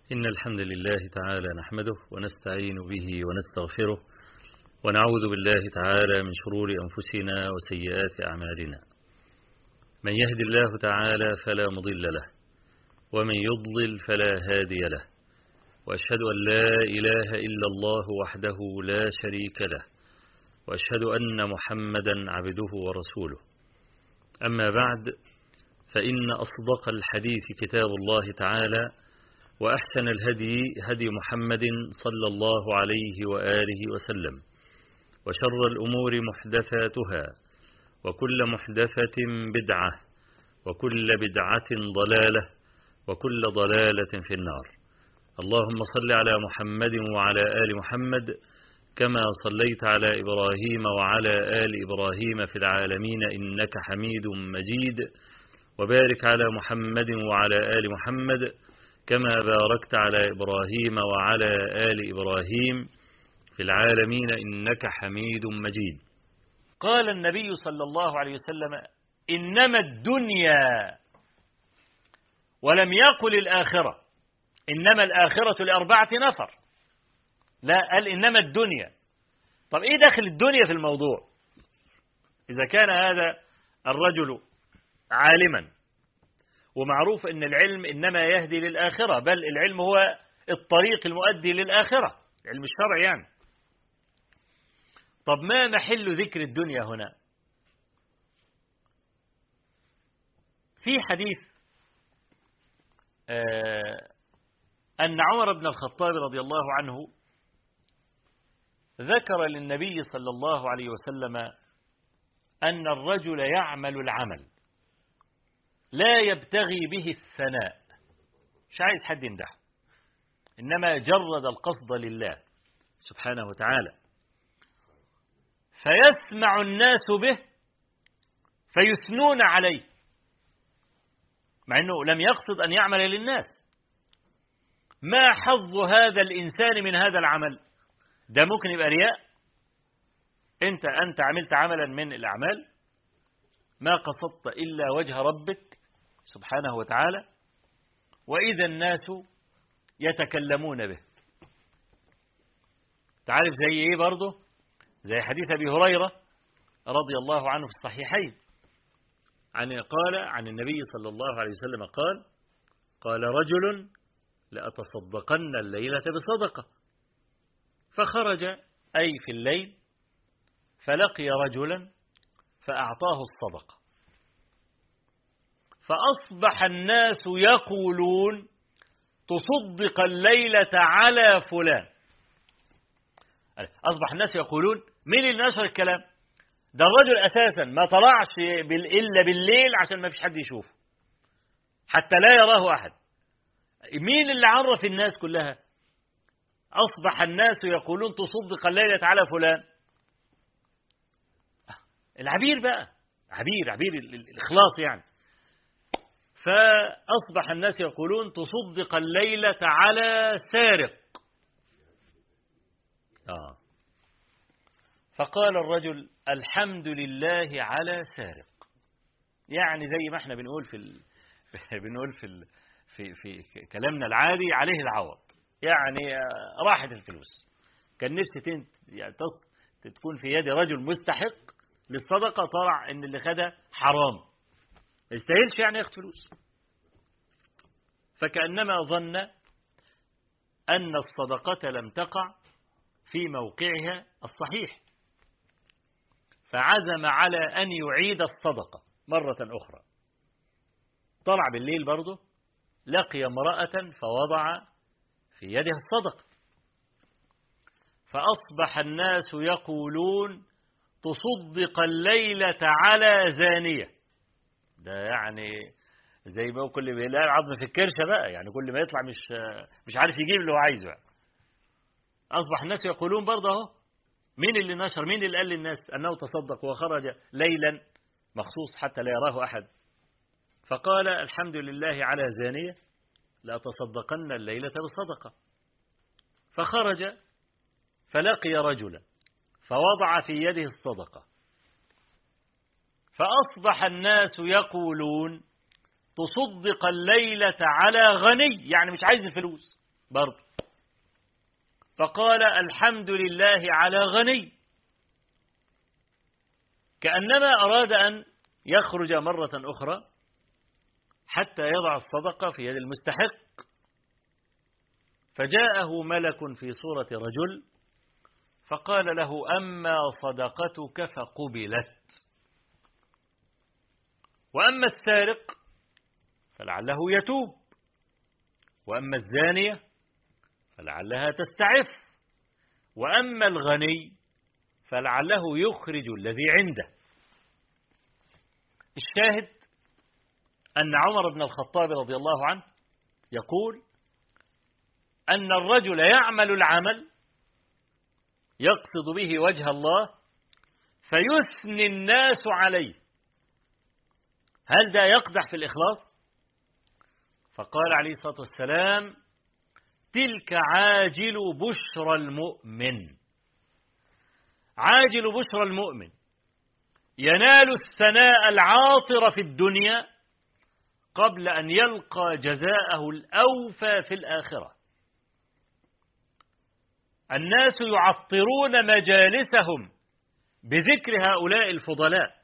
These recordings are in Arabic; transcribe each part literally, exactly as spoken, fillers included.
إن الحمد لله تعالى نحمده ونستعين به ونستغفره ونعوذ بالله تعالى من شرور أنفسنا وسيئات أعمالنا. من يهد الله تعالى فلا مضل له ومن يضلل فلا هادي له، وأشهد أن لا إله إلا الله وحده لا شريك له، وأشهد أن محمدا عبده ورسوله. أما بعد، فإن أصدق الحديث كتاب الله تعالى، وأحسن الهدي هدي محمد صلى الله عليه وآله وسلم، وشر الأمور محدثاتها، وكل محدثة بدعة، وكل بدعة ضلالة، وكل ضلالة في النار. اللهم صل على محمد وعلى آل محمد كما صليت على إبراهيم وعلى آل إبراهيم في العالمين إنك حميد مجيد، وبارك على محمد وعلى آل محمد كما باركت على إبراهيم وعلى آل إبراهيم في العالمين إنك حميد مجيد. قال النبي صلى الله عليه وسلم: إنما الدنيا، ولم يقل الآخرة، إنما الآخرة لأربعة نفر، لا، قال إنما الدنيا. طب إيه دخل الدنيا في الموضوع؟ إذا كان هذا الرجل عالما، ومعروف أن العلم إنما يهدي للآخرة، بل العلم هو الطريق المؤدي للآخرة، علم الشرع يعني. طب ما محل ذكر الدنيا هنا؟ في حديث آه أن عمر بن الخطاب رضي الله عنه ذكر للنبي صلى الله عليه وسلم أن الرجل يعمل العمل لا يبتغي به الثناء، مش عايز حد يمدحه، إنما جرد القصد لله سبحانه وتعالى، فيسمع الناس به فيثنون عليه، مع أنه لم يقصد أن يعمل للناس. ما حظ هذا الإنسان من هذا العمل؟ ده ممكن يبقى رياء. أنت أنت عملت عملا من الأعمال ما قصدت إلا وجه ربك سبحانه وتعالى، وإذا الناس يتكلمون به. تعرف زي إيه برضه؟ زي حديث أبي هريرة رضي الله عنه في الصحيحين، عن قال عن النبي صلى الله عليه وسلم قال: قال رجل: لأتصدقن الليلة بصدقة. فخرج أي في الليل فلقي رجلا فأعطاه الصدقة، فأصبح الناس يقولون: تصدق الليلة على فلان. أصبح الناس يقولون، مين اللي نشر الكلام ده؟ الرجل أساسا ما طلعش إلا بالليل عشان ما فيش حد يشوفه، حتى لا يراه أحد. مين اللي عرف الناس كلها؟ أصبح الناس يقولون: تصدق الليلة على فلان. العبير بقى، عبير عبير الإخلاص يعني. فأصبح الناس يقولون: تصدق الليلة على سارق. آه. فقال الرجل: الحمد لله على سارق. يعني زي ما احنا بنقول في ال... بنقول في ال... في في كلامنا العادي، عليه العوض، يعني راحت الفلوس. كان نفسي تنت... يعني تص... تكون في يد رجل مستحق للصدقة، طلع ان اللي خدها حرام، ما يستاهلش يعني ياخد فلوس. فكأنما ظن أن الصدقة لم تقع في موقعها الصحيح، فعزم على أن يعيد الصدقة مرة أخرى. طلع بالليل برضه، لقي امرأة فوضع في يدها الصدقة، فأصبح الناس يقولون: تصدق الليلة على زانية. ده يعني زي ما كل ما يلاقي عظم في الكرشة بقى، يعني كل ما يطلع مش مش عارف يجيب اللي هو عايزه يعني. أصبح الناس يقولون برضه اهو، مين اللي نشر، مين اللي قال للناس أنه تصدق وخرج ليلا مخصوص حتى لا يراه أحد؟ فقال: الحمد لله على زانية، لأتصدقن الليلة بصدقة. فخرج فلقي رجلا فوضع في يده الصدقة، فأصبح الناس يقولون: تصدق الليلة على غني، يعني مش عايز الفلوس، برضه. فقال الحمد لله على غني، كأنما أراد أن يخرج مرة أخرى حتى يضع الصدقة في يد المستحق. فجاءه ملك في صورة رجل فقال له أما صدقتك فقبلت، وأما السارق فلعله يتوب، وأما الزانية فلعلها تستعف، وأما الغني فلعله يخرج الذي عنده. الشاهد أن عمر بن الخطاب رضي الله عنه يقول أن الرجل يعمل العمل يقصد به وجه الله فيثني الناس عليه، هل ده يقدح في الإخلاص؟ فقال عليه الصلاة والسلام تلك عاجل بشرى المؤمن. عاجل بشرى المؤمن ينال الثناء العاطر في الدنيا قبل أن يلقى جزاءه الأوفى في الآخرة. الناس يعطرون مجالسهم بذكر هؤلاء الفضلاء،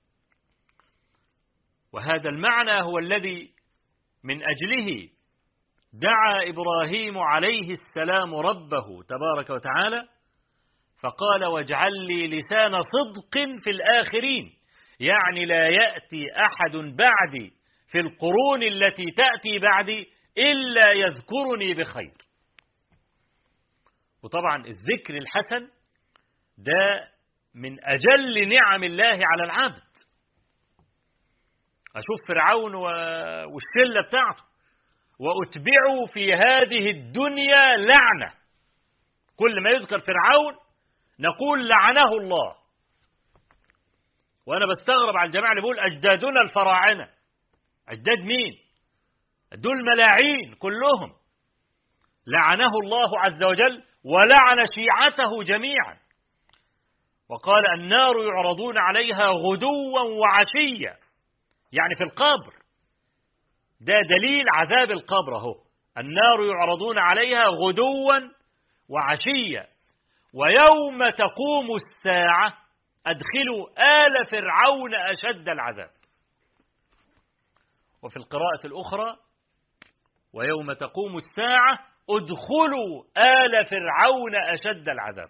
وهذا المعنى هو الذي من أجله دعا إبراهيم عليه السلام ربه تبارك وتعالى فقال واجعل لي لسان صدق في الآخرين، يعني لا يأتي أحد بعدي في القرون التي تأتي بعدي إلا يذكرني بخير. وطبعا الذكر الحسن ده من أجل نعم الله على العبد. أشوف فرعون والشلة بتاعته وأتبعوا في هذه الدنيا لعنة، كل ما يذكر فرعون نقول لعنه الله. وأنا بستغرب على الجماعة اللي بيقول أجدادنا الفراعنة. أجداد مين؟ دول ملاعين كلهم، لعنه الله عز وجل ولعن شيعته جميعا. وقال النار يعرضون عليها غدوا وعشيا، يعني في القبر، ده دليل عذاب القبر اهو. النار يعرضون عليها غدوا وعشيا ويوم تقوم الساعة أدخلوا آل فرعون أشد العذاب. وفي القراءة الأخرى ويوم تقوم الساعة ادخلوا آل فرعون أشد العذاب.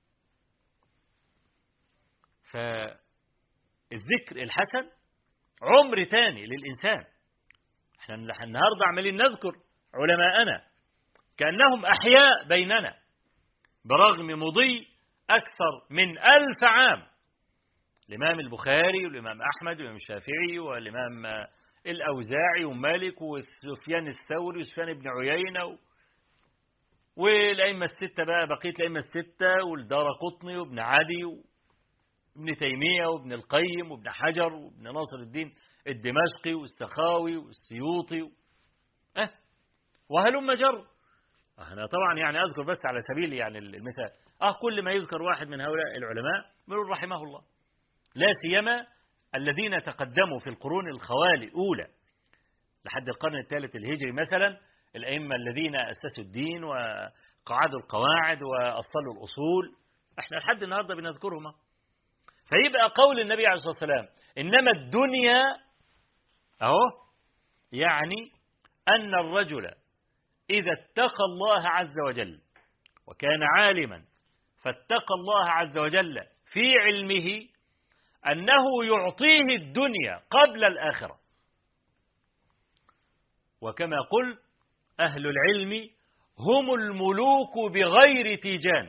فالذكر الحسن عمر تاني للإنسان. احنا النهاردة عمالين نذكر علماءنا كأنهم أحياء بيننا برغم مضي أكثر من ألف عام. الإمام البخاري والإمام أحمد والإمام الشافعي والإمام الأوزاعي ومالك وسفيان الثوري وسفيان بن عيينة و... والأئمة الستة بقى، بقية الأئمة الستة والدارقطني وابن عدي وابن تيمية وابن القيم وابن حجر وابن ناصر الدين الدمشقي والسخاوي والسيوطي و... أه وهلم جر. أنا طبعا يعني أذكر بس على سبيل يعني المثال، أه كل ما يذكر واحد من هؤلاء العلماء نقول رحمه الله، لا سيما الذين تقدموا في القرون الخوالي الأولى لحد القرن الثالث الهجري مثلا، الأئمة الذين أسسوا الدين وقعدوا القواعد وأصلوا الأصول، احنا لحد النهاردة بنذكرهم. فيبقى قول النبي عليه الصلاة والسلام إنما الدنيا أهو، يعني أن الرجل إذا اتقى الله عز وجل وكان عالما فاتقى الله عز وجل في علمه أنه يعطيه الدنيا قبل الآخرة. وكما قل أهل العلم هم الملوك بغير تيجان،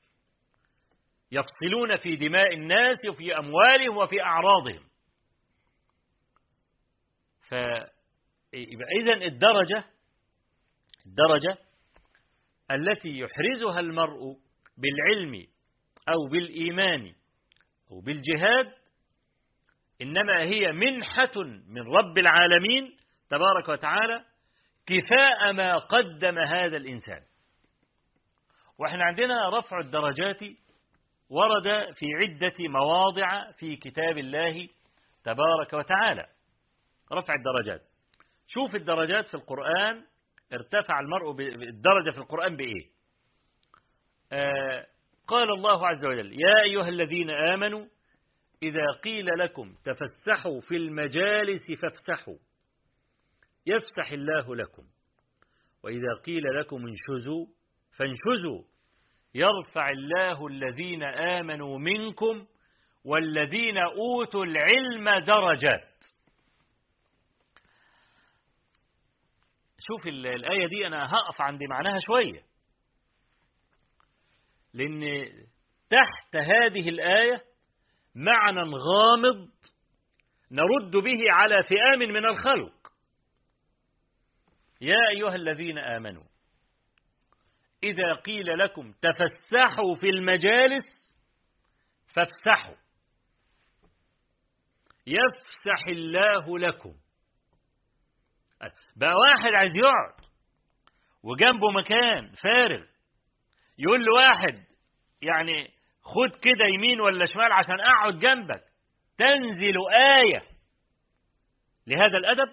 يفصلون في دماء الناس وفي أموالهم وفي أعراضهم. فإذن الدرجة الدرجة التي يحرزها المرء بالعلم أو بالإيمان أو بالجهاد إنما هي منحة من رب العالمين تبارك وتعالى كفاء ما قدم هذا الإنسان. وإحنا عندنا رفع الدرجات ورد في عدة مواضع في كتاب الله تبارك وتعالى. رفع الدرجات، شوف الدرجات في القرآن ارتفع المرء بالدرجة في القرآن بإيه؟ آه قال الله عز وجل: يا أيها الذين آمنوا إذا قيل لكم تفسحوا في المجالس فافسحوا يفسح الله لكم، وإذا قيل لكم انشزوا فانشزوا يرفع الله الذين آمنوا منكم والذين أوتوا العلم درجات. شوف الآية دي، أنا هقف عند معناها شوية، لأن تحت هذه الآية معنى غامض نرد به على فئام من الخلق. يا أيها الذين آمنوا إذا قيل لكم تفسحوا في المجالس فافسحوا يفسح الله لكم. بقى واحد عايز يقعد وجنبه مكان فارغ، يقول له واحد يعني خد كده يمين ولا شمال عشان أقعد جنبك، تنزل آية لهذا الأدب.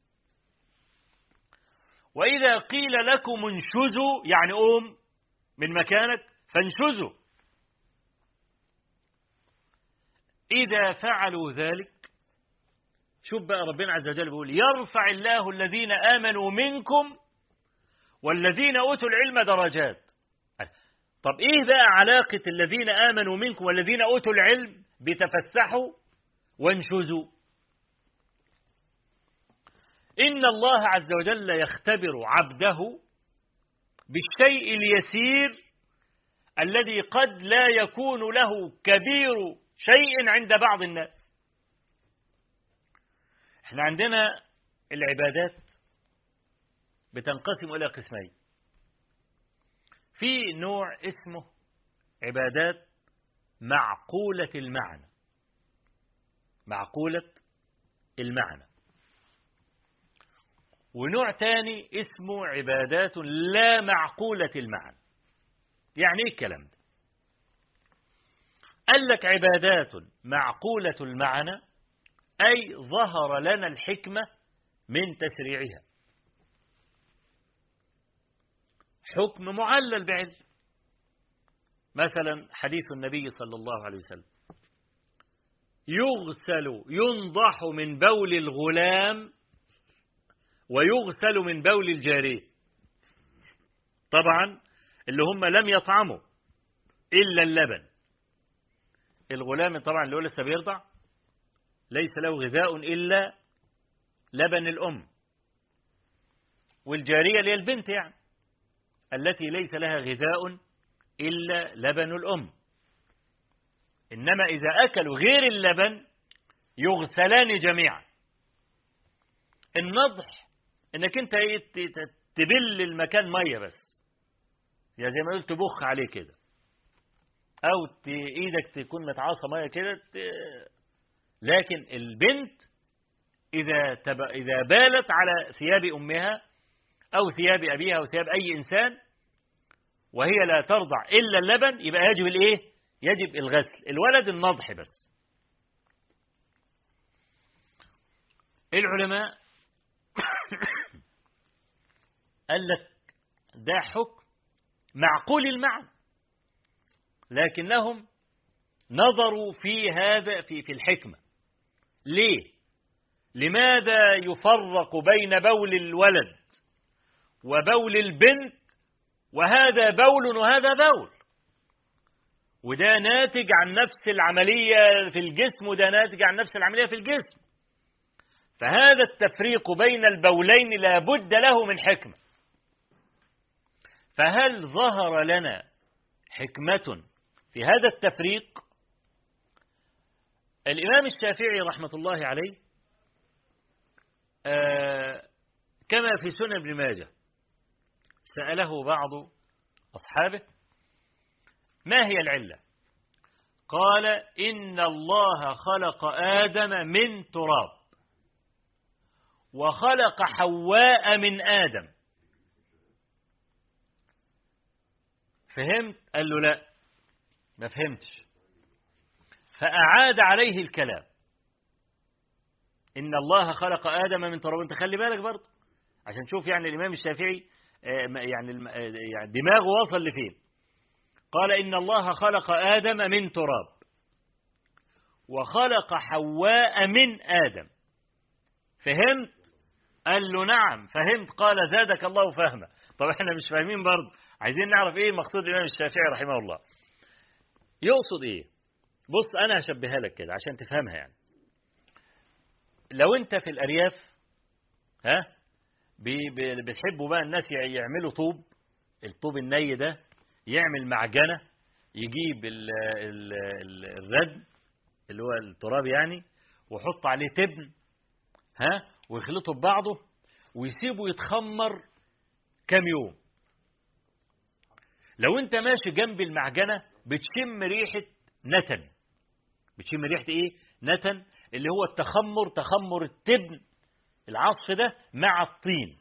وإذا قيل لكم انشزوا يعني قوم من مكانك فانشزوا. إذا فعلوا ذلك، شوف بقى ربنا عز وجل بيقول: يرفع الله الذين آمنوا منكم والذين أوتوا العلم درجات. طب إيه بقى علاقة الذين آمنوا منكم والذين أوتوا العلم بتفسحوا وانشزوا؟ إن الله عز وجل يختبر عبده بالشيء اليسير الذي قد لا يكون له كبير شيء عند بعض الناس. احنا عندنا العبادات بتنقسم إلى قسمين. في نوع اسمه عبادات معقولة المعنى، معقولة المعنى، ونوع تاني اسمه عبادات لا معقولة المعنى. يعني ايه الكلام ده؟ قال لك عبادات معقولة المعنى أي ظهر لنا الحكمة من تشريعها، حكم معلل بعلم. مثلا حديث النبي صلى الله عليه وسلم: يغسل ينضح من بول الغلام ويغسل من بول الجارية. طبعا اللي هم لم يطعموا إلا اللبن. الغلام طبعا اللي هو لسه بيرضع ليس له غذاء إلا لبن الأم، والجارية اللي هي البنت يعني التي ليس لها غذاء إلا لبن الأم. إنما إذا أكلوا غير اللبن يغسلان جميعا. النضح إنك أنت تبل المكان مية بس، يعني زي ما قلت تبخ عليه كده، أو إيدك تكون متعاصة مية كده. لكن البنت إذا تب... إذا بالت على ثياب أمها أو ثياب أبيها أو ثياب أي إنسان وهي لا ترضع إلا اللبن، يبقى يجب الإيه؟ يجب الغسل. الولد النضح بس. العلماء قال لك ده حكم معقول المعنى، لكنهم نظروا في هذا في في الحكمة. ليه؟ لماذا يفرق بين بول الولد وبول البنت، وهذا بول وهذا بول، وده ناتج عن نفس العملية في الجسم وده ناتج عن نفس العملية في الجسم؟ فهذا التفريق بين البولين لا بد له من حكمة. فهل ظهر لنا حكمة في هذا التفريق؟ الإمام الشافعي رحمة الله عليه آه كما في سنن ابن ماجه سأله بعض أصحابه: ما هي العلة؟ قال: إن الله خلق آدم من تراب وخلق حواء من آدم. فهمت؟ قال له لا ما فهمتش. فأعاد عليه الكلام: إن الله خلق آدم من تراب. انت خلي بالك برضه، عشان تشوف يعني الإمام الشافعي يعني يعني دماغه وصل لفين. قال إن الله خلق آدم من تراب وخلق حواء من آدم. فهمت؟ قال له نعم فهمت. قال زادك الله فهما. طب احنا مش فاهمين برضه، عايزين نعرف ايه مقصود الإمام الشافعي رحمه الله، يقصد ايه. بص انا هشبهها لك كده عشان تفهمها. يعني لو انت في الأرياف ها بتحبوا بقى الناس يعملوا طوب، الطوب الني ده يعمل معجنة، يجيب ال ال ال الردم اللي هو التراب يعني، ويحط عليه تبن ها ويخلطه ببعضه ويسيبه يتخمر كام يوم. لو انت ماشي جنب المعجنة بتشم ريحة نتن. بتشم ريحة ايه؟ نتن، اللي هو التخمر، تخمر التبن العصف ده مع الطين.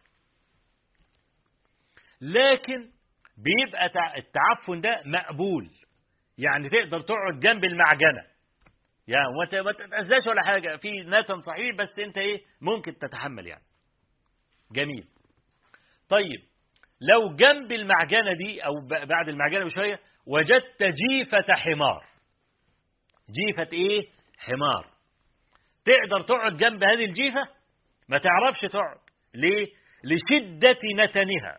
لكن بيبقى التعفن ده مقبول، يعني تقدر تقعد جنب المعجنة يعني ما تتأذاش ولا حاجة، في نتن صحيح بس انت ايه ممكن تتحمل يعني. جميل. طيب لو جنب المعجنة دي او بعد المعجنة بشوية وجدت جيفة حمار. جيفة ايه؟ حمار. تقدر تقعد جنب هذه الجيفة؟ ما تعرفش تقعد. ليه؟ لشدة نتنها.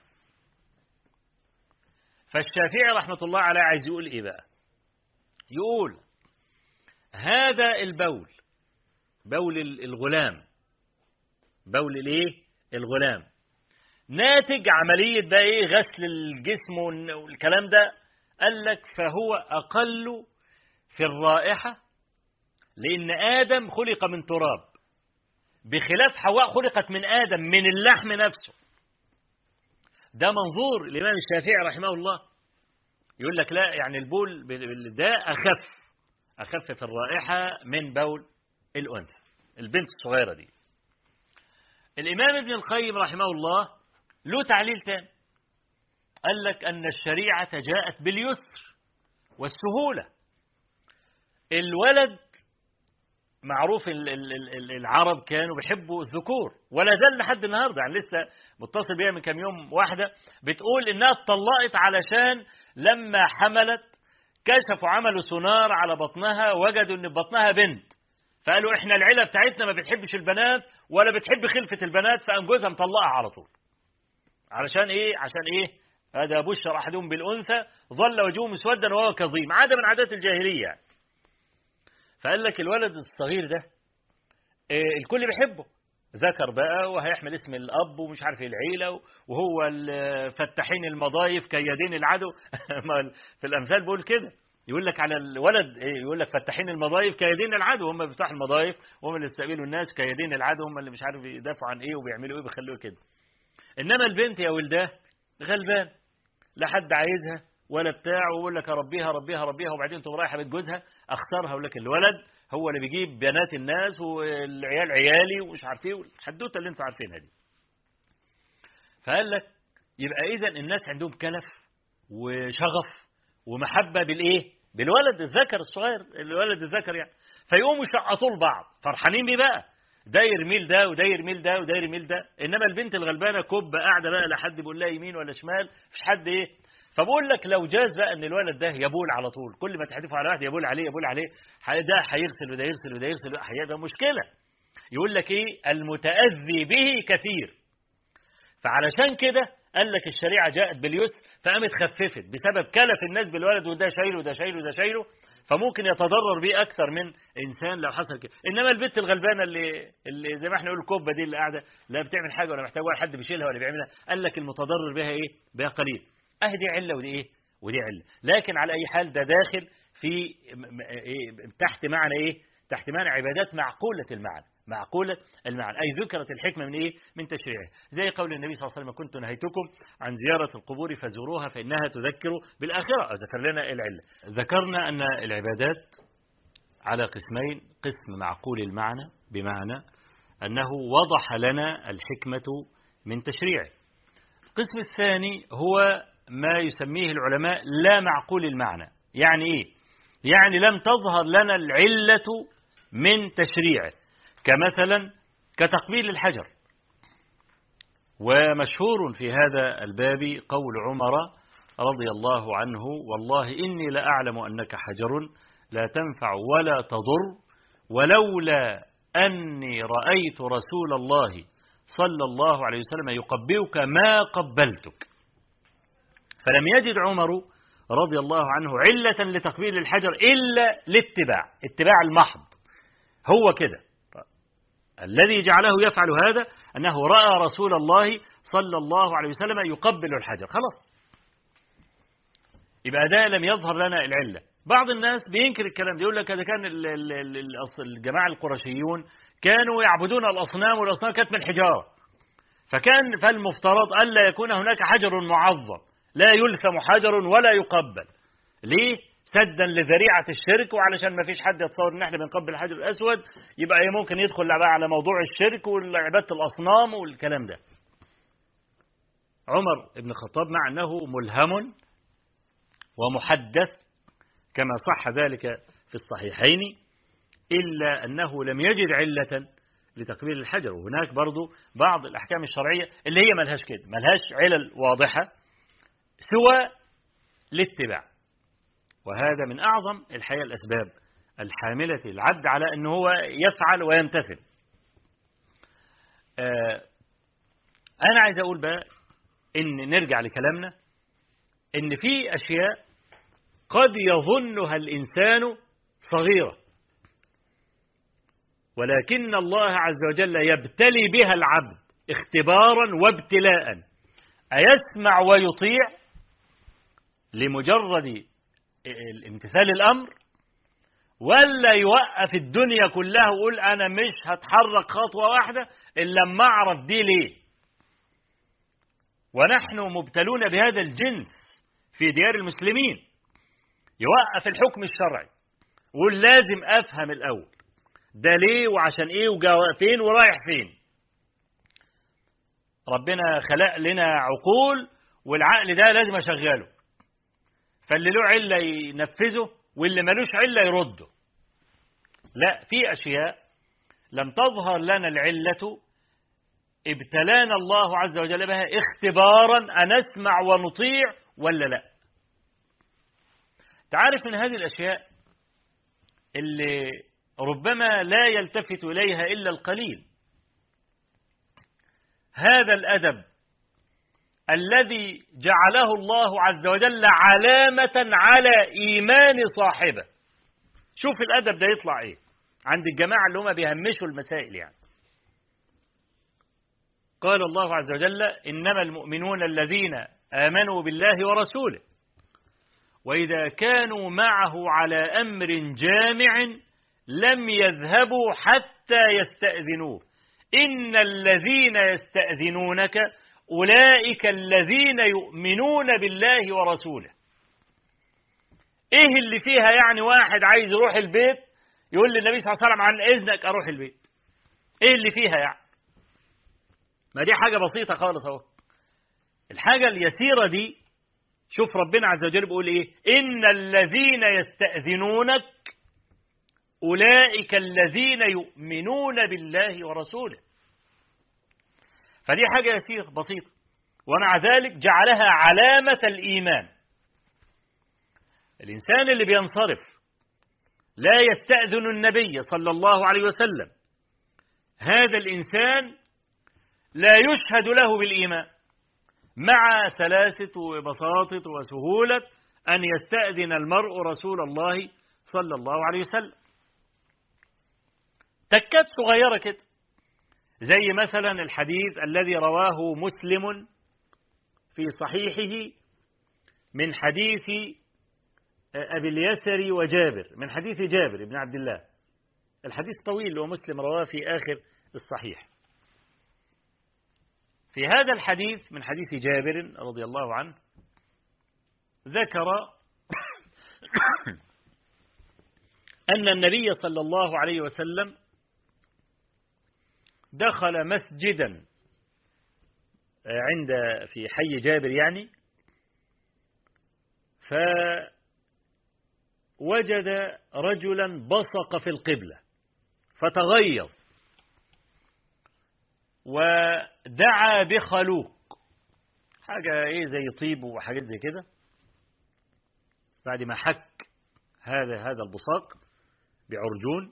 فالشافعي رحمة الله عليه عايز يقول ايه بقى؟ يقول هذا البول، بول الغلام، بول الايه؟ الغلام، ناتج عملية بقى ايه؟ غسل الجسم والكلام ده. قال لك فهو أقل في الرائحة لأن آدم خلق من تراب، بخلاف حواء خلقت من آدم من اللحم نفسه. ده منظور الإمام الشافعي رحمه الله. يقول لك لا، يعني البول ده أخف أخف في الرائحة من بول الأنثى البنت الصغيرة دي. الإمام ابن القيم رحمه الله له تعليل تاني، قال لك أن الشريعة جاءت باليسر والسهولة. الولد معروف العرب كانوا بيحبوا الذكور ولا زال لحد النهارده. يعني لسه متصل بيها من كام يوم واحدة بتقول إنها اتطلقت علشان لما حملت كشفوا عملوا سونار على بطنها وجدوا إن بطنها بنت، فقالوا إحنا العيلة بتاعتنا ما بتحبش البنات ولا بتحب خلفة البنات، فقام جوزها مطلقها على طول. علشان إيه؟ عشان إيه؟ هذا بشر أحدهم بالأنثى ظل وجهه مسودا وهو كظيم، عادة من عادات الجاهلية. فقال لك الولد الصغير ده إيه الكل بيحبه، ذكر بقى وهيحمل اسم الأب ومش عارف ايه العيلة، وهو فتحين المضايف كيدين العدو. في الأمثال بيقول كده، يقول لك على الولد إيه؟ يقول لك فتحين المضايف كيدين العدو، هم بيفتحوا المضايف وهم اللي يستقبلوا الناس كيدين العدو، هم اللي مش عارف يدافعوا عن ايه وبيعملوا ايه بيخلوه كده. انما البنت يا ولداه غلبان، لا حد عايزها ولا بتاع، ويقول لك ربيها ربيها ربيها، وبعدين تقوم رايحه بيت جوزها اخسرها. يقول لك الولد هو اللي بيجيب بنات الناس والعيال عيالي ومش عارف ايه والحدوته اللي انتوا عارفينها دي. فقال لك يبقى اذا الناس عندهم كلف وشغف ومحبه بالايه؟ بالولد الذكر الصغير، الولد الذكر يعني. فيقوموا يشقطوا لبعض فرحانين بيه بقى، ده يرميل ده وده يرميل ده وده يرميل ده. انما البنت الغلبانه كوب قاعده بقى لا حد بيقول لها يمين ولا شمال، مش حد ايه. فبقول لك لو جاز بقى ان الولد ده يبول على طول، كل ما تحدفه على واحد يبول عليه يبول عليه، ده هيغسل وده يغسل وده يغسل، هيبقى مشكله. يقول لك ايه؟ المتاذي به كثير. فعلشان كده قال لك الشريعه جاءت باليسر، فقامت خففت بسبب كلف الناس بالولد، وده شايله وده شايله وده شايله، فممكن يتضرر بيه اكثر من انسان لو حصل كده. انما البنت الغلبانه اللي اللي زي ما احنا نقول الكوبه دي اللي قاعده لا بتعمل حاجه ولا محتاجه ولا حد بيشيلها ولا بيعملها، قال لك المتضرر بها ايه؟ بها قليل. اهدي عله ودي ايه؟ ودي عله. لكن على اي حال ده داخل في إيه؟ تحت معنى ايه؟ تحت معنى عبادات معقوله المعنى، معقولة المعنى، أي ذكرت الحكمة من إيه؟ من تشريعه. زي قول النبي صلى الله عليه وسلم كنت نهيتكم عن زيارة القبور فزوروها فإنها تذكر بالآخرة. ذكر لنا العلة. ذكرنا أن العبادات على قسمين، قسم معقول المعنى بمعنى أنه وضح لنا الحكمة من تشريعه. القسم الثاني هو ما يسميه العلماء لا معقول المعنى. يعني إيه؟ يعني لم تظهر لنا العلة من تشريعه، كمثلا كتقبيل الحجر. ومشهور في هذا الباب قول عمر رضي الله عنه: والله إني لأعلم أنك حجر لا تنفع ولا تضر، ولولا أني رأيت رسول الله صلى الله عليه وسلم يقبلك ما قبلتك. فلم يجد عمر رضي الله عنه علة لتقبيل الحجر إلا الاتباع، اتباع المحض. هو كده الذي جعله يفعل هذا أنه رأى رسول الله صلى الله عليه وسلم يقبل الحجر، خلاص يبقى ده لم يظهر لنا العلة. بعض الناس بينكر الكلام، بيقول لك هذا كان الجماعة القرشيون كانوا يعبدون الأصنام، والأصنام كانت من الحجارة، فكان فالمفترض ألا يكون هناك حجر معظم لا يلثم حجر ولا يقبل. ليه؟ سدا لذريعة الشرك، وعلشان ما فيش حد يتصور ان احنا بنقبل الحجر الأسود يبقى ممكن يدخل بقى على موضوع الشرك وعبادة الأصنام والكلام ده. عمر بن الخطاب مع أنه ملهم ومحدث كما صح ذلك في الصحيحين، إلا أنه لم يجد علة لتقبيل الحجر. وهناك برضو بعض الأحكام الشرعية اللي هي ملهاش كده، ملهاش علل واضحة سوى الاتباع، وهذا من أعظم الحقيقة الأسباب الحاملة العبد على أنه هو يفعل ويمتثل. آه أنا عايز أقول بقى إن نرجع لكلامنا، إن في أشياء قد يظنها الإنسان صغيرة، ولكن الله عز وجل يبتلي بها العبد اختبارا وابتلاء، أيسمع ويطيع لمجرد الامتثال الأمر، ولا يوقف الدنيا كلها ويقول أنا مش هتحرك خطوة واحدة إلا لما أعرف دي ليه. ونحن مبتلون بهذا الجنس في ديار المسلمين، يوقف الحكم الشرعي ويقول لازم أفهم الأول ده ليه وعشان إيه وجا فين ورايح فين. ربنا خلق لنا عقول والعقل ده لازم أشغله، فاللي له علة ينفذه واللي ملوش علة يرده. لا، في أشياء لم تظهر لنا العلة ابتلانا الله عز وجل بها اختبارا أنسمع ونطيع ولا لا. تعرف من هذه الأشياء اللي ربما لا يلتفت إليها إلا القليل، هذا الأدب الذي جعله الله عز وجل علامة على إيمان صاحبه. شوف الأدب ده يطلع إيه عند الجماعة اللي هم بيهمشوا المسائل. يعني قال الله عز وجل: إنما المؤمنون الذين آمنوا بالله ورسوله وإذا كانوا معه على أمر جامع لم يذهبوا حتى يستأذنوه إن الذين يستأذنونك أولئك الذين يؤمنون بالله ورسوله. إيه اللي فيها يعني واحد عايز يروح البيت يقول للنبي صلى الله عليه وسلم عن إذنك أروح البيت؟ إيه اللي فيها يعني؟ ما دي حاجة بسيطة خالص اهو. الحاجة اليسيرة دي شوف ربنا عز وجل بيقول إيه: إن الذين يستأذنونك أولئك الذين يؤمنون بالله ورسوله. فدي حاجة يسيرة بسيطة، ومع ذلك جعلها علامة الإيمان. الإنسان اللي بينصرف لا يستأذن النبي صلى الله عليه وسلم، هذا الإنسان لا يشهد له بالإيمان، مع سلاسة وبساطة وسهولة أن يستأذن المرء رسول الله صلى الله عليه وسلم. تكات صغيرة كده، زي مثلا الحديث الذي رواه مسلم في صحيحه من حديث أبي اليسر وجابر، من حديث جابر بن عبد الله. الحديث طويل ومسلم رواه في آخر الصحيح. في هذا الحديث من حديث جابر رضي الله عنه ذكر أن النبي صلى الله عليه وسلم دخل مسجدا عند في حي جابر يعني، فوجد رجلا بصق في القبلة فتغيظ، ودعا بخلوق، حاجة إيه زي طيب وحاجات زي كده، بعد ما حك هذا هذا البصاق بعرجون.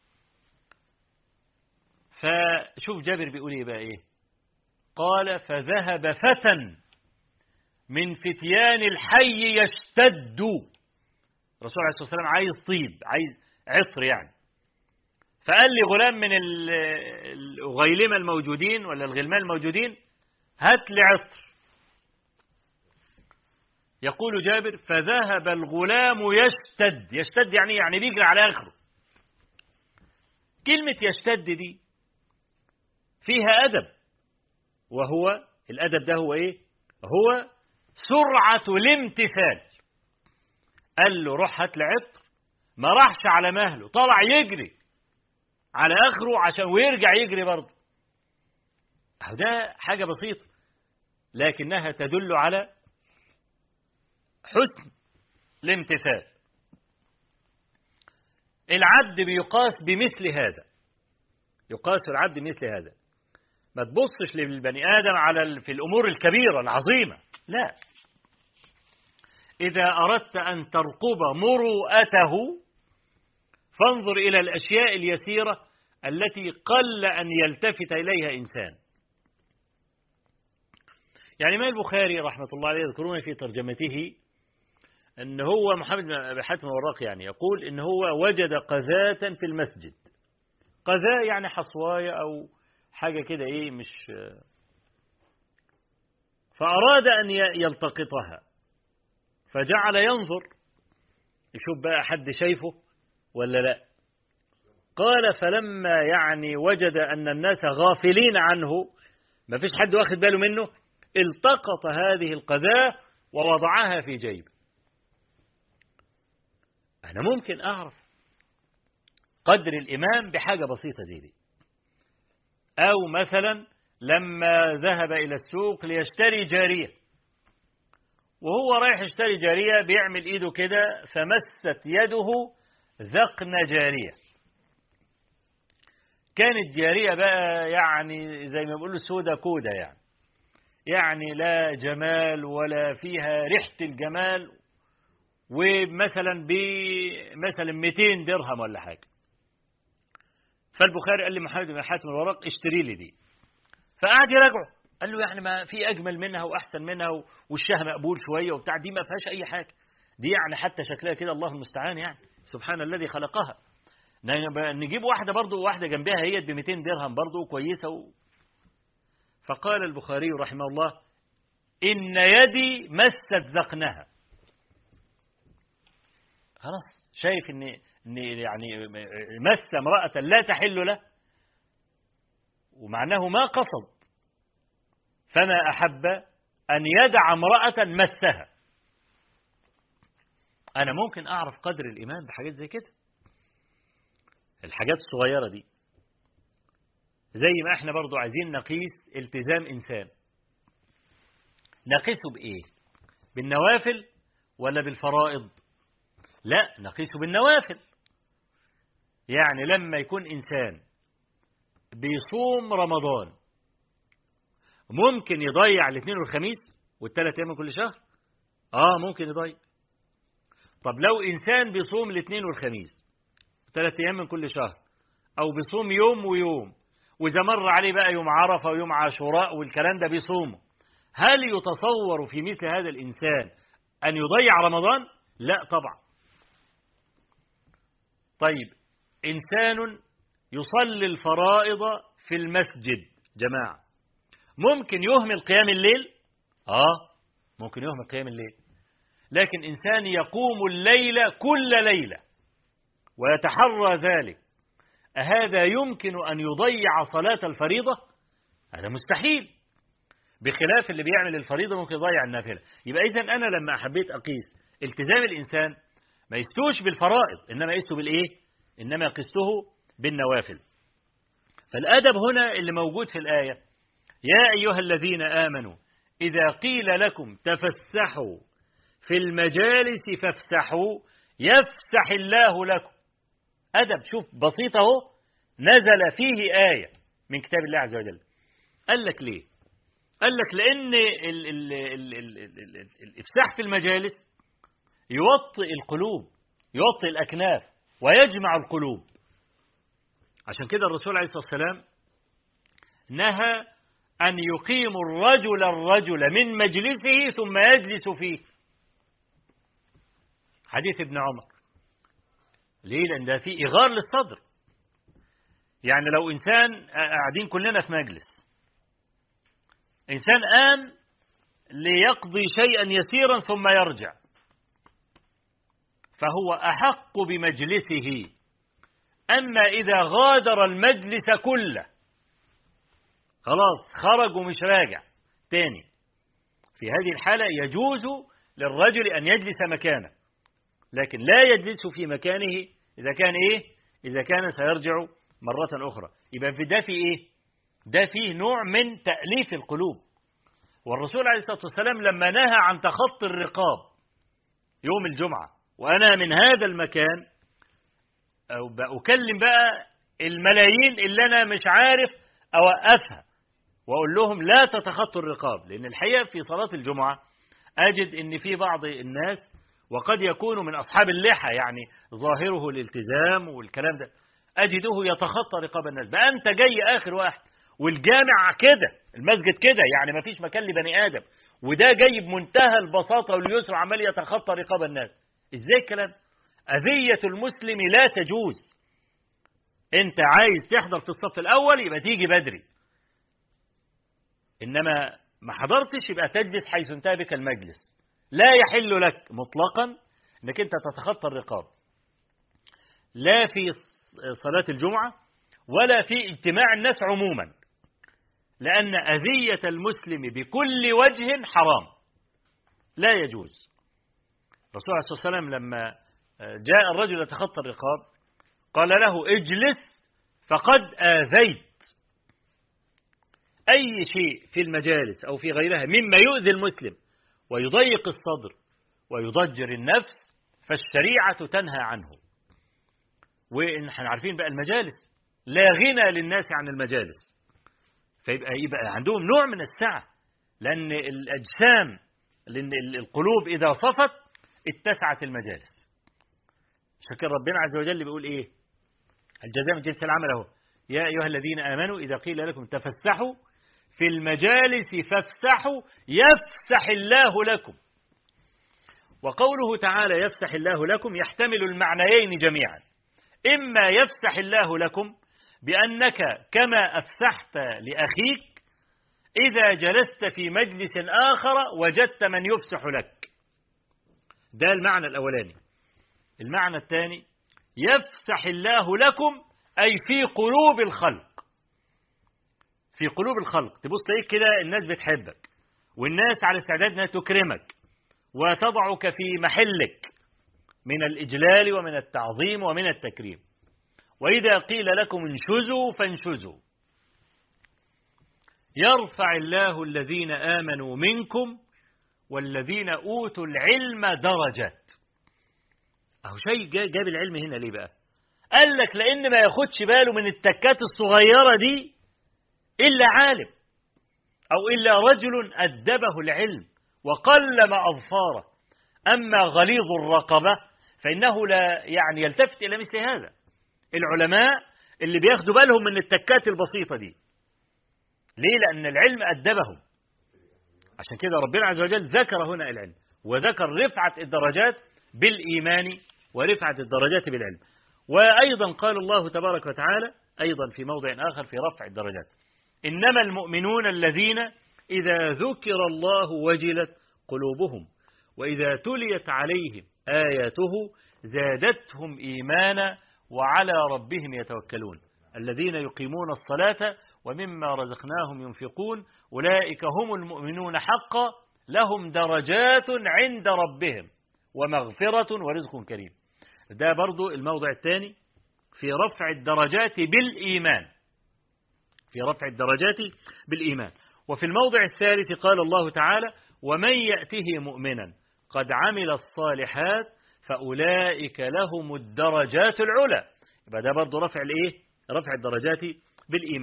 فشوف جابر بيقول إيه بقى إيه، قال فذهب فتى من فتيان الحي يشتد. الرسول عليه الصلاة والسلام عايز طيب، عايز عطر يعني، فقال لي غلام من الغيلمة الموجودين ولا الغلمان الموجودين هات لي عطر. يقول جابر فذهب الغلام يشتد. يشتد يعني يعني بيجري على آخره. كلمة يشتد دي فيها أدب، وهو الأدب ده هو إيه؟ هو سرعة الامتثال. قال له روح هات لي عطر، ما راحش على مهله، طلع يجري على آخره عشان ويرجع يجري برضه. ده حاجة بسيطة لكنها تدل على حسن الامتثال. العبد بيقاس بمثل هذا، يقاس العبد بمثل هذا. ما تبصش للبني آدم على في الأمور الكبيرة العظيمة، لا. إذا أردت أن ترقب مروءته فانظر إلى الأشياء اليسيرة التي قل أن يلتفت إليها إنسان. يعني ما البخاري رحمة الله عليه يذكرون في ترجمته أن هو محمد بن حاتم الوراق يعني يقول إن هو وجد قذاة في المسجد. قذاة يعني حصواية أو حاجة كده إيه مش، فأراد أن يلتقطها فجعل ينظر يشوف بقى حد شايفه ولا لا. قال فلما يعني وجد أن الناس غافلين عنه، ما فيش حد واخد باله منه، التقط هذه القذاة ووضعها في جيبه. أنا ممكن أعرف قدر الإمام بحاجة بسيطة زي دي. أو مثلا لما ذهب إلى السوق ليشتري جارية، وهو رايح يشتري جارية بيعمل إيده كده فمست يده ذقن جارية. كانت جارية بقى يعني زي ما بيقولوا سودة كودة، يعني يعني لا جمال ولا فيها ريحة الجمال، ومثلا بمثلا مئتين درهم ولا حاجة. فالبخاري قال لي محمد بن حاتم الوراق اشتري لي دي. فقعد يراجعه، قال له يعني ما في أجمل منها وأحسن منها ووشها مقبول شوية وبتاع، دي ما فيهاش أي حاجة، دي يعني حتى شكلها كده الله المستعان، يعني سبحان الذي خلقها. نجيب واحدة برضو، واحدة جنبها هي ب مئتين درهم برضو كويسة و... فقال البخاري رحمه الله إن يدي مست ذقنها. خلاص شايف إن إن يعني مس امرأة لا تحل له، ومعناه ما قصد، فما أحب أن يدع امرأة مسها. أنا ممكن أعرف قدر الإيمان بحاجات زي كده، الحاجات الصغيرة دي. زي ما احنا برضو عايزين نقيس التزام إنسان، نقيسه بإيه؟ بالنوافل ولا بالفرائض؟ لا، نقيسه بالنوافل. يعني لما يكون إنسان بيصوم رمضان ممكن يضيع الاثنين والخميس والثلاث أيام من كل شهر؟ آه ممكن يضيع. طب لو إنسان بيصوم الاثنين والخميس ثلاث أيام من كل شهر، أو بيصوم يوم ويوم، وإذا مر عليه بقى يوم عرفة ويوم عاشوراء والكلام ده بيصومه، هل يتصور في مثل هذا الإنسان أن يضيع رمضان؟ لا طبعا. طيب إنسان يصلي الفرائض في المسجد جماعة، ممكن يهمل قيام الليل؟ آه ممكن يهمل قيام الليل. لكن إنسان يقوم الليل كل ليلة ويتحرى ذلك، أهذا يمكن أن يضيع صلاة الفريضة؟ هذا مستحيل، بخلاف اللي بيعمل الفريضة ممكن يضيع النافلة. يبقى إذن أنا لما حبيت أقيس التزام الإنسان ما يستوش بالفرائض، إنما يستو بالإيه؟ إنما قسته بالنوافل. فالأدب هنا اللي موجود في الآية يا أيها الذين آمنوا إذا قيل لكم تفسحوا في المجالس فافسحوا يفسح الله لكم. أدب، شوف بسيطة اهو، نزل فيه آية من كتاب الله عز وجل. قال لك ليه؟ قال لك لأن ال ال ال ال ال ال الإفساح في المجالس يوطئ القلوب، يوطئ الأكناف ويجمع القلوب. عشان كده الرسول عليه الصلاة والسلام نهى أن يقيم الرجل الرجل من مجلسه ثم يجلس فيه. حديث ابن عمر. ليه؟ لأن ده فيه إغار للصدر. يعني لو إنسان قاعدين كلنا في مجلس، إنسان قام ليقضي شيئا يسيرا ثم يرجع، فهو أحق بمجلسه. أما إذا غادر المجلس كله، خلاص خرج ومش راجع تاني، في هذه الحالة يجوز للرجل أن يجلس مكانه، لكن لا يجلس في مكانه إذا كان إيه؟ إذا كان سيرجع مرة أخرى. يبقى في ده في إيه؟ ده فيه نوع من تأليف القلوب. والرسول عليه الصلاة والسلام لما نهى عن تخطي الرقاب يوم الجمعة، وأنا من هذا المكان أو بأكلم بقى الملايين اللي أنا مش عارف أوقفها وأقول لهم لا تتخطوا الرقاب، لأن الحقيقة في صلاة الجمعة أجد أن في بعض الناس وقد يكون من أصحاب اللحى، يعني ظاهره الالتزام والكلام ده، أجده يتخطى رقاب الناس. بقى أنت جاي آخر واحد والجامع كده، المسجد كده، يعني ما فيش مكان لبني آدم، وده جاي بمنتهى البساطة واليسر عمال يتخطى رقاب الناس. إزاي الكلام؟ أذية المسلم لا تجوز. أنت عايز تحضر في الصف الأول يبقى تيجي بدري، إنما ما حضرتش يبقى تجلس حيث انتهى بك المجلس. لا يحل لك مطلقا أنك أنت تتخطى الرقاب، لا في صلاة الجمعة ولا في اجتماع الناس عموما، لأن أذية المسلم بكل وجه حرام لا يجوز. الرسول عليه الصلاة والسلام لما جاء الرجل يتخطى الرقاب قال له اجلس فقد آذيت. أي شيء في المجالس أو في غيرها مما يؤذي المسلم ويضيق الصدر ويضجر النفس فالشريعة تنهى عنه. ونحن عارفين بقى المجالس لا غنى للناس عن المجالس، فيبقى يبقى عندهم نوع من السعة، لأن الأجسام، لأن القلوب إذا صفت اتسعت المجالس. شكر ربنا عز وجل بيقول إيه؟ الجزاء من جنس العمل أهو، يا أيها الذين آمنوا إذا قيل لكم تفسحوا في المجالس فافسحوا يفسح الله لكم. وقوله تعالى يفسح الله لكم يحتمل المعنيين جميعا، إما يفسح الله لكم بأنك كما أفسحت لأخيك إذا جلست في مجلس آخر وجدت من يفسح لك، ده المعنى الأولاني. المعنى الثاني يفسح الله لكم أي في قلوب الخلق، في قلوب الخلق تبص تلاقيك كده الناس بتحبك والناس على استعداد أنها تكرمك وتضعك في محلك من الإجلال ومن التعظيم ومن التكريم. وإذا قيل لكم انشزوا فانشزوا يرفع الله الذين آمنوا منكم والذين أوتوا العلم درجات. أهو شيء جاب العلم هنا ليه بقى؟ قال لك لأن ما ياخدش باله من التكات الصغيرة دي إلا عالم أو إلا رجل أدبه العلم وقلم أظفاره. أما غليظ الرقبة فإنه لا يعني يلتفت إلى مثل هذا. العلماء اللي بياخدوا بالهم من التكات البسيطة دي، ليه؟ لأن العلم أدبهم. عشان كده ربنا عز وجل ذكر هنا العلم وذكر رفعة الدرجات بالإيمان ورفعة الدرجات بالعلم. وأيضا قال الله تبارك وتعالى أيضا في موضع آخر في رفع الدرجات إنما المؤمنون الذين إذا ذكر الله وجلت قلوبهم وإذا تليت عليهم آياته زادتهم إيمانا وعلى ربهم يتوكلون الذين يقيمون الصلاة ومما رزقناهم ينفقون أولئك هم المؤمنون حقا لهم درجات عند ربهم ومغفرة ورزق كريم. ده برضو الموضع الثاني في رفع الدرجات بالإيمان، في رفع الدرجات بالإيمان. وفي الموضع الثالث قال الله تعالى ومن يأته مؤمنا قد عمل الصالحات فأولئك لهم الدرجات العلى. يبقى ده برضو رفع الإيه؟ رفع الدرجات بالإيمان.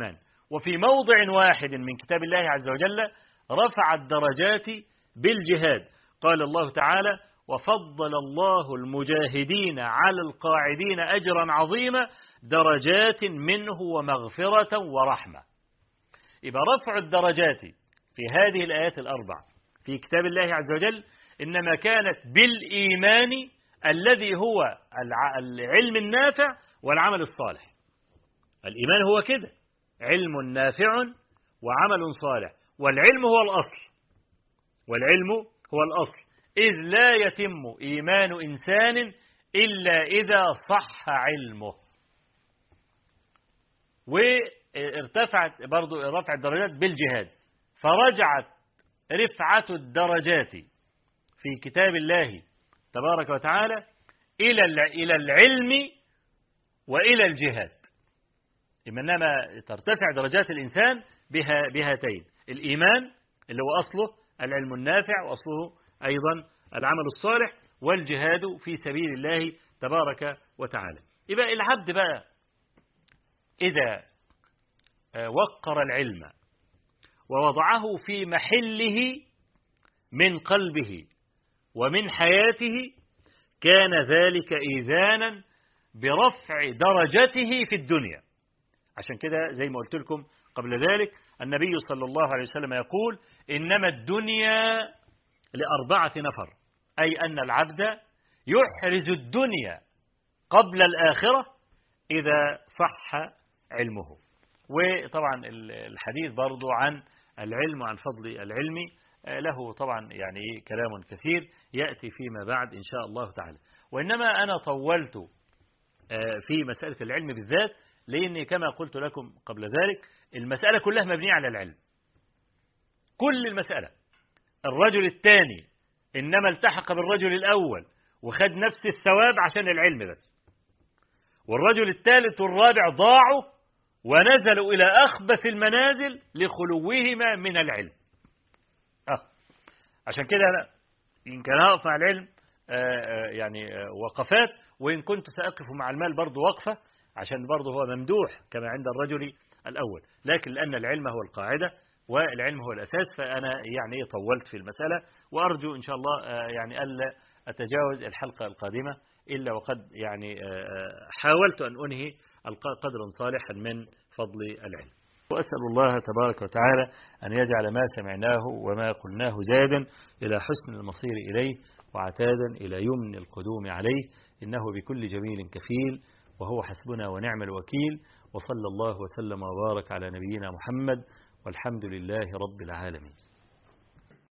وفي موضع واحد من كتاب الله عز وجل رفع الدرجات بالجهاد. قال الله تعالى: وفضل الله المجاهدين على القاعدين أجرا عظيما درجات منه ومغفرة ورحمة. يبقى رفع الدرجات في هذه الآيات الأربع في كتاب الله عز وجل إنما كانت بالإيمان الذي هو العلم النافع والعمل الصالح. الإيمان هو كده، علم نافع وعمل صالح، والعلم هو الأصل، والعلم هو الأصل، إذ لا يتم إيمان إنسان إلا إذا صح علمه. وارتفعت برضو رفع الدرجات بالجهاد، فرجعت رفعة الدرجات في كتاب الله تبارك وتعالى إلى إلى العلم وإلى الجهاد. إنما ترتفع درجات الإنسان بها بهاتين: الإيمان اللي هو أصله العلم النافع وأصله أيضا العمل الصالح، والجهاد في سبيل الله تبارك وتعالى. يبقى العبد بقى إذا وقر العلم ووضعه في محله من قلبه ومن حياته كان ذلك إيذانا برفع درجته في الدنيا. عشان كده زي ما قلت لكم قبل ذلك النبي صلى الله عليه وسلم يقول: إنما الدنيا لأربعة نفر، أي أن العبد يحرز الدنيا قبل الآخرة إذا صح علمه. وطبعا الحديث برضو عن العلم وعن فضل العلم له طبعا يعني كلام كثير يأتي فيما بعد إن شاء الله تعالى. وإنما أنا طولت في مسألة العلم بالذات لأني كما قلت لكم قبل ذلك المسألة كلها مبنية على العلم. كل المسألة الرجل الثاني إنما التحق بالرجل الأول وخد نفس الثواب عشان العلم بس، والرجل الثالث والرابع ضاعوا ونزلوا إلى أخبث المنازل لخلوهما من العلم. آه. عشان كده أنا إن كان أقف مع العلم آه آه يعني آه وقفات، وإن كنت سأقف مع المال برضو وقفة عشان برضو هو ممدوح كما عند الرجل الأول، لكن لأن العلم هو القاعدة والعلم هو الأساس فأنا يعني طولت في المسألة، وأرجو إن شاء الله آه يعني ألا أتجاوز الحلقة القادمة إلا وقد يعني آه حاولت أن أنهي قدرا صالحا من فضل العلم. وأسأل الله تبارك وتعالى أن يجعل ما سمعناه وما قلناه زادا إلى حسن المصير إليه وعتادا إلى يمن القدوم عليه، إنه بكل جميل كفيل وهو حسبنا ونعم الوكيل. وصلى الله وسلم وبارك على نبينا محمد والحمد لله رب العالمين.